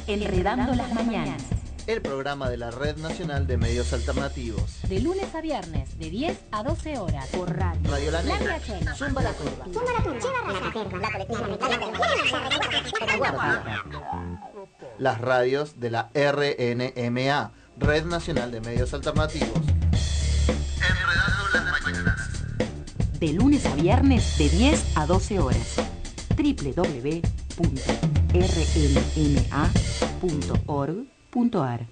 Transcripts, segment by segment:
Enredando las mañanas. El programa de la Red Nacional de Medios Alternativos. De lunes a viernes, de 10 a 12 horas. Por radio. Radio La Negra. Zumba la Curva. Las radios de la RNMA, Red Nacional de Medios Alternativos. Enredando las mañanas. De lunes a viernes, de 10 a 12 horas. www.rnma.org.ar.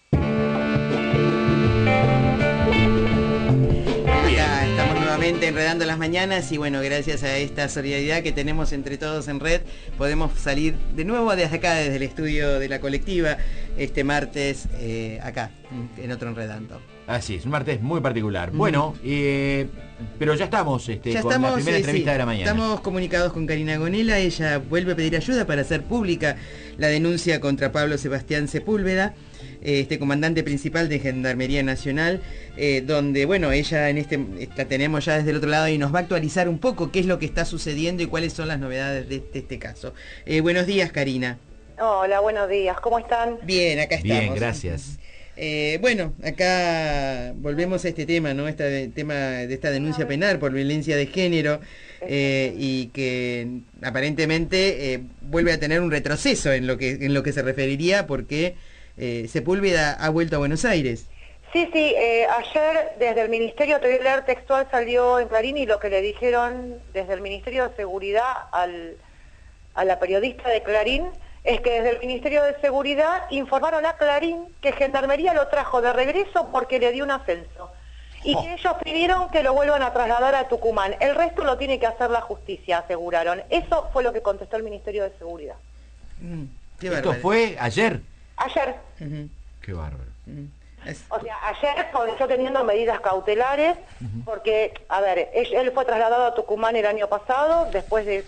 Ya estamos nuevamente enredando las mañanas y bueno, gracias a esta solidaridad que tenemos entre todos en red, podemos salir de nuevo desde acá, desde el estudio de la colectiva, este martes acá, en otro Enredando. Así es, un martes muy particular. Bueno, pero ya estamos con la primera entrevista de la mañana. Estamos comunicados con Karina Gonella. Ella vuelve a pedir ayuda para hacer pública la denuncia contra Pablo Sebastián Sepúlveda, comandante principal de Gendarmería Nacional, donde, bueno, ella la tenemos ya desde el otro lado y nos va a actualizar un poco qué es lo que está sucediendo y cuáles son las novedades de este caso. Buenos días, Karina. Hola, buenos días, ¿cómo están? Bien, acá estamos. Bien, gracias. Bueno, acá volvemos a este tema, ¿no? Tema de esta denuncia penal por violencia de género y que aparentemente vuelve a tener un retroceso en lo que se referiría porque Sepúlveda ha vuelto a Buenos Aires. Sí, ayer desde el Ministerio, te voy a leer textual, salió en Clarín y lo que le dijeron desde el Ministerio de Seguridad a la periodista de Clarín es que desde el Ministerio de Seguridad informaron a Clarín que Gendarmería lo trajo de regreso porque le dio un ascenso y que ellos pidieron que lo vuelvan a trasladar a Tucumán. El resto lo tiene que hacer la justicia, aseguraron. Eso fue lo que contestó el Ministerio de Seguridad. Qué ¿Esto bárbaro. fue ayer? Ayer. Qué bárbaro. O sea, ayer comenzó teniendo medidas cautelares porque, a ver, él fue trasladado a Tucumán el año pasado, después de,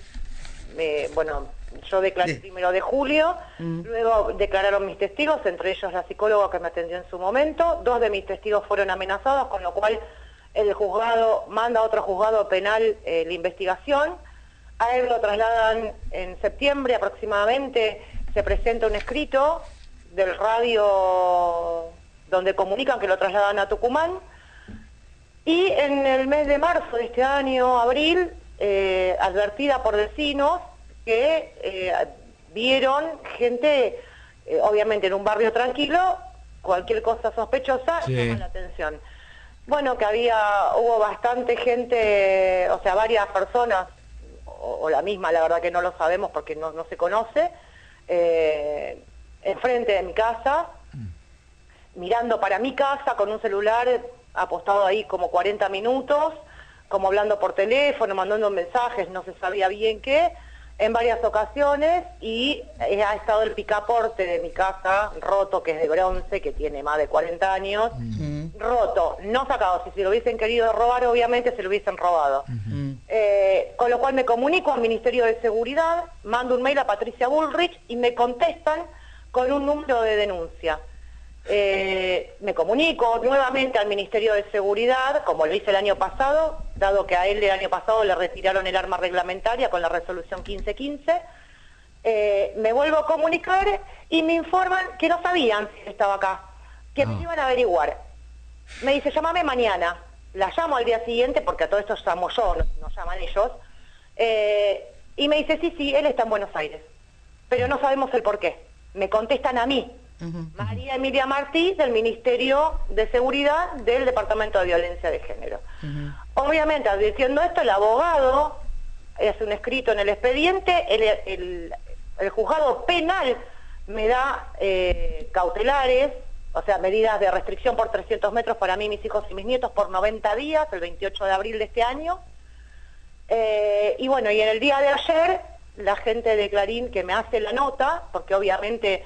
yo declaré el 1 de julio, luego declararon mis testigos, entre ellos la psicóloga que me atendió en su momento. 2 de mis testigos fueron amenazados, con lo cual el juzgado manda a otro juzgado penal la investigación. A él lo trasladan en septiembre aproximadamente, se presenta un escrito del radio donde comunican que lo trasladan a Tucumán. Y en el mes de marzo de este año, abril, advertida por vecinos, que vieron gente, obviamente en un barrio tranquilo, cualquier cosa sospechosa llama la atención. Bueno, que hubo bastante gente, o sea, varias personas, o la misma, la verdad que no lo sabemos porque no se conoce, enfrente de mi casa, mirando para mi casa con un celular apostado ahí como 40 minutos, como hablando por teléfono, mandando mensajes, no se sabía bien qué, en varias ocasiones, y ha estado el picaporte de mi casa roto, que es de bronce, que tiene más de 40 años, roto, no sacado. Si se lo hubiesen querido robar, obviamente se lo hubiesen robado. Con lo cual me comunico al Ministerio de Seguridad, mando un mail a Patricia Bullrich y me contestan con un número de denuncia. Me comunico nuevamente al Ministerio de Seguridad, como lo hice el año pasado, dado que a él el año pasado le retiraron el arma reglamentaria con la resolución 1515. Me vuelvo a comunicar y me informan que no sabían si estaba acá, que me iban a averiguar. Me dice, llámame mañana. La llamo al día siguiente, porque a todo esto llamo yo, no llaman ellos. Y me dice, sí, él está en Buenos Aires, pero no sabemos el por qué. Me contestan a mí. María Emilia Martí, del Ministerio de Seguridad del Departamento de Violencia de Género. Obviamente, advirtiendo esto, el abogado hace un escrito en el expediente, el juzgado penal me da cautelares, o sea, medidas de restricción por 300 metros para mí, mis hijos y mis nietos por 90 días, el 28 de abril de este año. Y bueno, y en el día de ayer, la gente de Clarín que me hace la nota, porque obviamente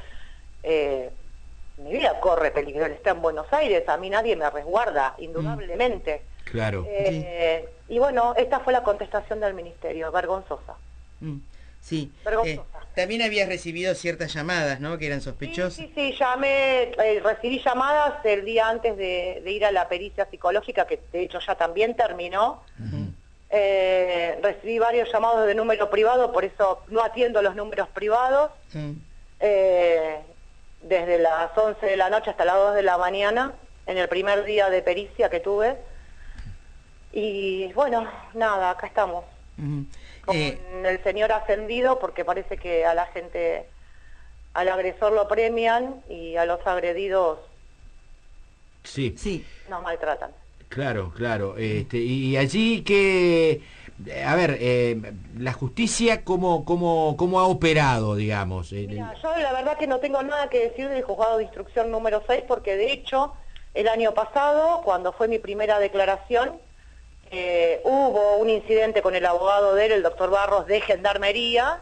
mi vida corre peligro, él está en Buenos Aires, a mí nadie me resguarda, indudablemente. Claro. Y bueno, esta fue la contestación del ministerio, vergonzosa. Sí. Vergonzosa. También habías recibido ciertas llamadas, ¿no? Que eran sospechosas. Sí, recibí llamadas el día antes de ir a la pericia psicológica, que de hecho ya también terminó. Recibí varios llamados de número privado, por eso no atiendo los números privados. desde las 11 de la noche hasta las 2 de la mañana, en el primer día de pericia que tuve. Y bueno, nada, acá estamos. Con el señor ascendido, porque parece que a la gente, al agresor lo premian y a los agredidos sí, nos maltratan. Claro. Y allí que, a ver, la justicia, ¿cómo ha operado, digamos? Mira, yo la verdad que no tengo nada que decir del juzgado de instrucción número 6, porque de hecho, el año pasado, cuando fue mi primera declaración, hubo un incidente con el abogado de él, el doctor Barros, de Gendarmería,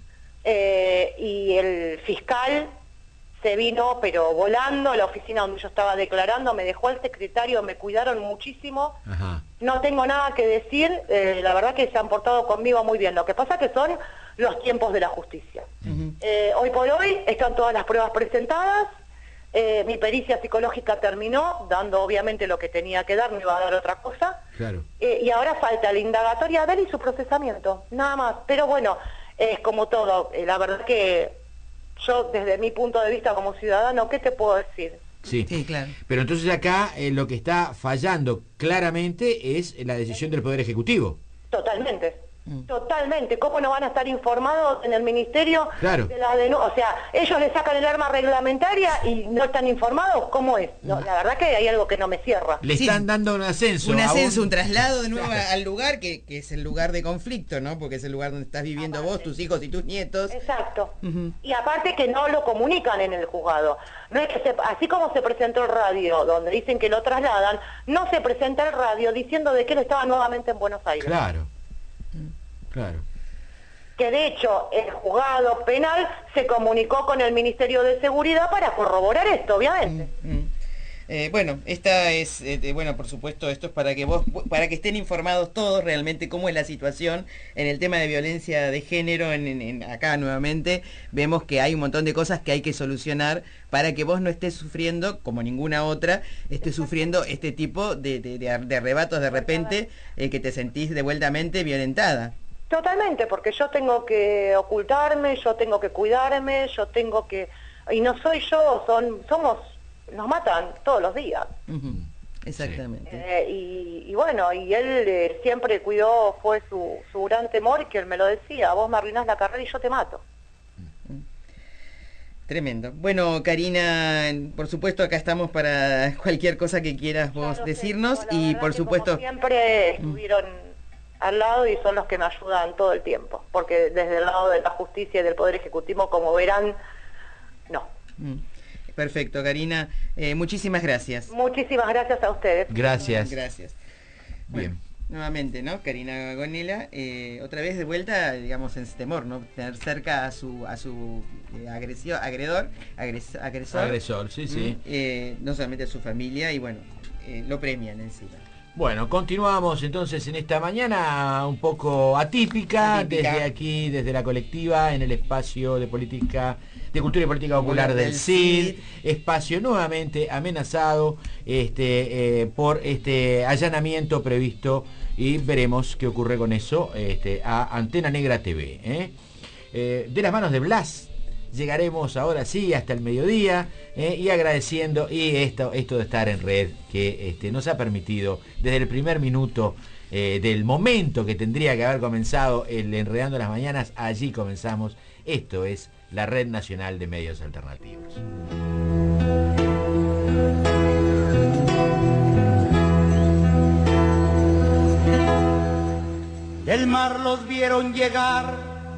y el fiscal se vino, pero volando, a la oficina donde yo estaba declarando, me dejó al secretario, me cuidaron muchísimo. Ajá. No tengo nada que decir, la verdad que se han portado conmigo muy bien. Lo que pasa que son los tiempos de la justicia. Hoy por hoy están todas las pruebas presentadas. Mi pericia psicológica terminó, dando obviamente lo que tenía que dar, no iba a dar otra cosa. Claro. Y ahora falta la indagatoria de él y su procesamiento, nada más. Pero bueno, es como todo, la verdad que yo desde mi punto de vista como ciudadano, ¿qué te puedo decir? Sí, claro. Pero entonces acá lo que está fallando claramente es la decisión del Poder Ejecutivo. Totalmente. Totalmente. ¿Cómo no van a estar informados en el ministerio? Claro. De la o sea, ellos le sacan el arma reglamentaria y no están informados. ¿Cómo es? No, la verdad que hay algo que no me cierra. Le están dando un ascenso. Un traslado de nuevo al lugar que es el lugar de conflicto, ¿no? Porque es el lugar donde estás viviendo vos, tus hijos y tus nietos. Exacto. Y aparte que no lo comunican en el juzgado. No es que así como se presentó el radio, donde dicen que lo trasladan, no se presenta el radio diciendo de que él estaba nuevamente en Buenos Aires. Claro. Que de hecho el juzgado penal se comunicó con el Ministerio de Seguridad para corroborar esto, obviamente. Bueno, esta es, bueno, por supuesto, esto es para que estén informados todos realmente cómo es la situación en el tema de violencia de género. Acá nuevamente vemos que hay un montón de cosas que hay que solucionar para que vos no estés sufriendo, como ninguna otra, estés sufriendo este tipo de arrebatos de repente, que te sentís devueltamente violentada. Totalmente, porque yo tengo que ocultarme, yo tengo que cuidarme, yo tengo que... Y no soy yo, somos... Nos matan todos los días. Exactamente. Y bueno, y él siempre cuidó, fue su gran temor, que él me lo decía: vos me arruinás la carrera y yo te mato. Tremendo. Bueno, Karina, por supuesto acá estamos para cualquier cosa que quieras vos decirnos, y por supuesto... Siempre estuvieron al lado y son los que me ayudan todo el tiempo, porque desde el lado de la justicia y del Poder Ejecutivo, como verán, no. Perfecto, Karina. Muchísimas gracias. Muchísimas gracias a ustedes. Gracias. Gracias. Bien. Bueno, nuevamente, ¿no? Karina Gonela, otra vez de vuelta, digamos, en ese temor, ¿no? Tener cerca a su agresor, sí. No solamente a su familia, y bueno, lo premian encima. Bueno, continuamos entonces en esta mañana un poco atípica. Desde aquí, desde la colectiva, en el espacio de cultura y política popular del CID, espacio nuevamente amenazado por este allanamiento previsto, y veremos qué ocurre con eso a Antena Negra TV. De las manos de Blas llegaremos ahora sí hasta el mediodía, y agradeciendo esto de estar en red, que nos ha permitido desde el primer minuto del momento que tendría que haber comenzado el Enredando las Mañanas. Allí comenzamos. Esto es la Red Nacional de Medios Alternativos. Del mar los vieron llegar,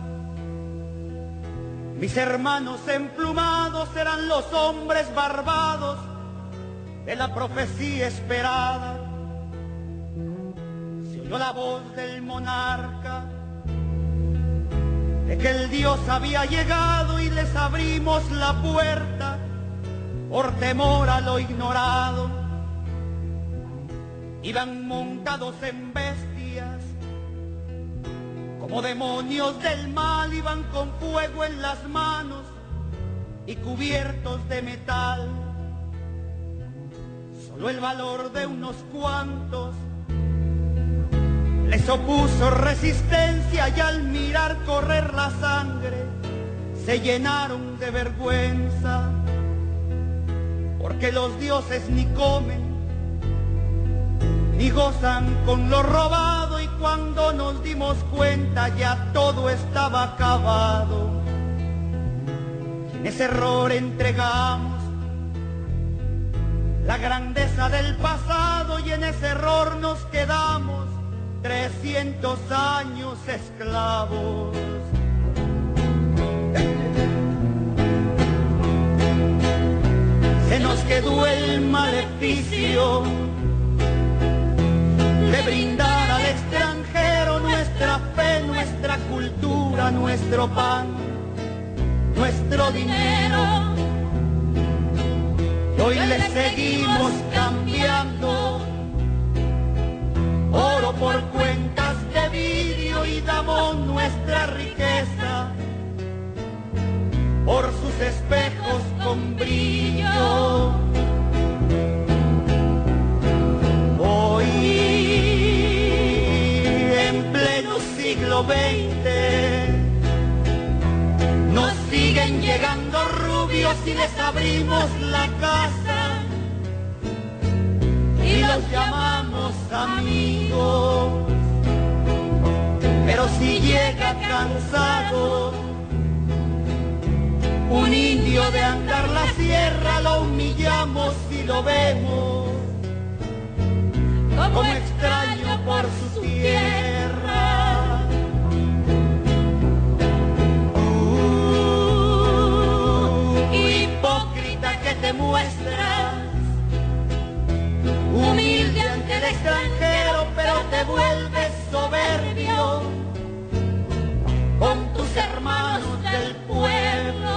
mis hermanos emplumados eran los hombres barbados de la profecía esperada. Se oyó la voz del monarca de que el Dios había llegado, y les abrimos la puerta por temor a lo ignorado. Iban montados en bestias, como demonios del mal, iban con fuego en las manos y cubiertos de metal. Solo el valor de unos cuantos les opuso resistencia, y al mirar correr la sangre se llenaron de vergüenza, porque los dioses ni comen, ni gozan con lo robado, y cuando nos dimos cuenta ya todo estaba acabado. Y en ese error entregamos la grandeza del pasado, y en ese error nos quedamos 300 años esclavos. Se nos quedó el maleficio de brindar al extranjero nuestra fe, nuestra cultura, nuestro pan, nuestro dinero. Y hoy le seguimos cambiando oro por cuentas de vidrio, y damos nuestra riqueza por sus espejos con brillo. Hoy, en pleno siglo XX, nos siguen llegando rubios y les abrimos la casa y los llamamos amigos. Pero si llega cansado un indio de andar la sierra, lo humillamos y lo vemos como extraño por su tierra. Hipócrita que te muestras, humilde ante el extranjero, pero te vuelves soberbio con tus hermanos del pueblo.